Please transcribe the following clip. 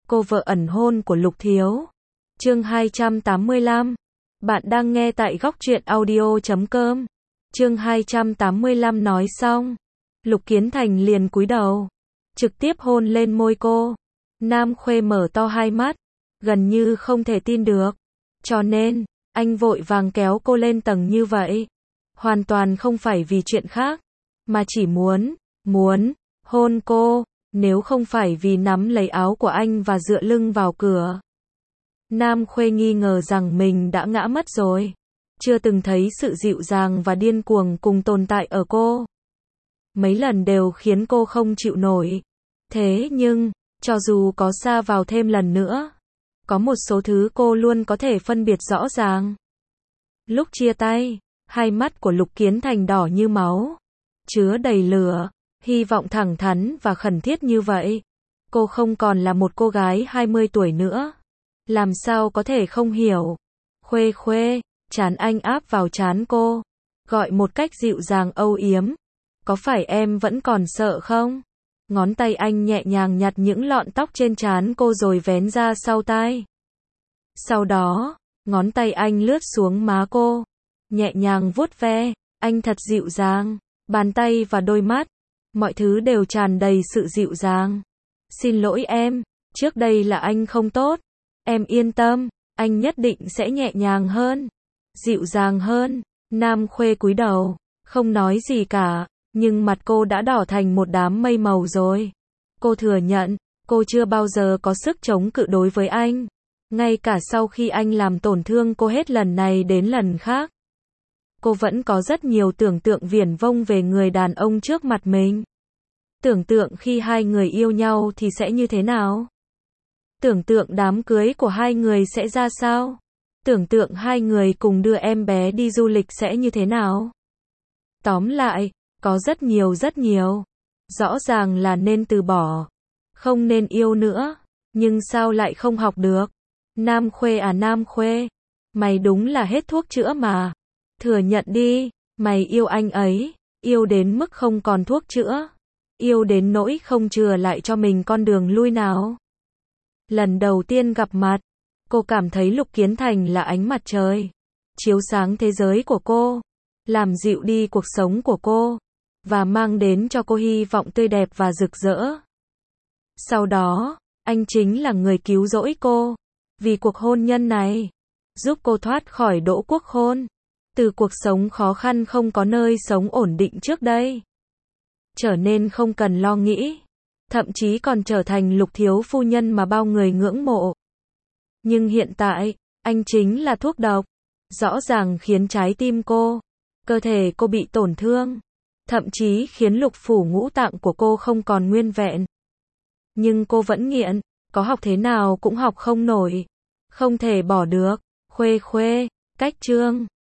cô vợ ẩn hôn của Lục Thiếu. Chương 285. Bạn đang nghe tại góc truyện audio.com. Chương 285 nói xong, Lục Kiến Thành liền cúi đầu, trực tiếp hôn lên môi cô. Nam Khuê mở to hai mắt, gần như không thể tin được. Cho nên, anh vội vàng kéo cô lên tầng như vậy. Hoàn toàn không phải vì chuyện khác, mà chỉ muốn hôn cô, nếu không phải vì nắm lấy áo của anh và dựa lưng vào cửa. Nam Khuê nghi ngờ rằng mình đã ngã mất rồi. Chưa từng thấy sự dịu dàng và điên cuồng cùng tồn tại ở cô. Mấy lần đều khiến cô không chịu nổi. Thế nhưng, cho dù có sa vào thêm lần nữa, có một số thứ cô luôn có thể phân biệt rõ ràng. Lúc chia tay, hai mắt của Lục Kiến Thành đỏ như máu, chứa đầy lửa, hy vọng thẳng thắn và khẩn thiết như vậy. Cô không còn là một cô gái 20 tuổi nữa. Làm sao có thể không hiểu. Khuê Khuê, trán anh áp vào trán cô, gọi một cách dịu dàng âu yếm. Có phải em vẫn còn sợ không? Ngón tay anh nhẹ nhàng nhặt những lọn tóc trên trán cô rồi vén ra sau tai. Sau đó, ngón tay anh lướt xuống má cô, nhẹ nhàng vuốt ve. Anh thật dịu dàng, bàn tay và đôi mắt, mọi thứ đều tràn đầy sự dịu dàng. Xin lỗi em, trước đây là anh không tốt. Em yên tâm, anh nhất định sẽ nhẹ nhàng hơn, dịu dàng hơn. Nam Khuê cúi đầu, không nói gì cả, nhưng mặt cô đã đỏ thành một đám mây màu rồi. Cô thừa nhận, cô chưa bao giờ có sức chống cự đối với anh. Ngay cả sau khi anh làm tổn thương cô hết lần này đến lần khác. Cô vẫn có rất nhiều tưởng tượng viển vông về người đàn ông trước mặt mình. Tưởng tượng khi hai người yêu nhau thì sẽ như thế nào? Tưởng tượng đám cưới của hai người sẽ ra sao? Tưởng tượng hai người cùng đưa em bé đi du lịch sẽ như thế nào? Tóm lại, có rất nhiều. Rõ ràng là nên từ bỏ, không nên yêu nữa, nhưng sao lại không học được? Nam Khuê à Nam Khuê, mày đúng là hết thuốc chữa mà. Thừa nhận đi, mày yêu anh ấy, yêu đến mức không còn thuốc chữa, yêu đến nỗi không chừa lại cho mình con đường lui nào. Lần đầu tiên gặp mặt, cô cảm thấy Lục Kiến Thành là ánh mặt trời, chiếu sáng thế giới của cô, làm dịu đi cuộc sống của cô, và mang đến cho cô hy vọng tươi đẹp và rực rỡ. Sau đó, anh chính là người cứu rỗi cô, vì cuộc hôn nhân này, giúp cô thoát khỏi đỗ quốc hôn, từ cuộc sống khó khăn không có nơi sống ổn định trước đây, trở nên không cần lo nghĩ, thậm chí còn trở thành Lục thiếu phu nhân mà bao người ngưỡng mộ. Nhưng hiện tại, anh chính là thuốc độc, rõ ràng khiến trái tim cô, cơ thể cô bị tổn thương, thậm chí khiến lục phủ ngũ tạng của cô không còn nguyên vẹn. Nhưng cô vẫn nghiện, có học thế nào cũng học không nổi, không thể bỏ được. Khuê Khuê, cách chương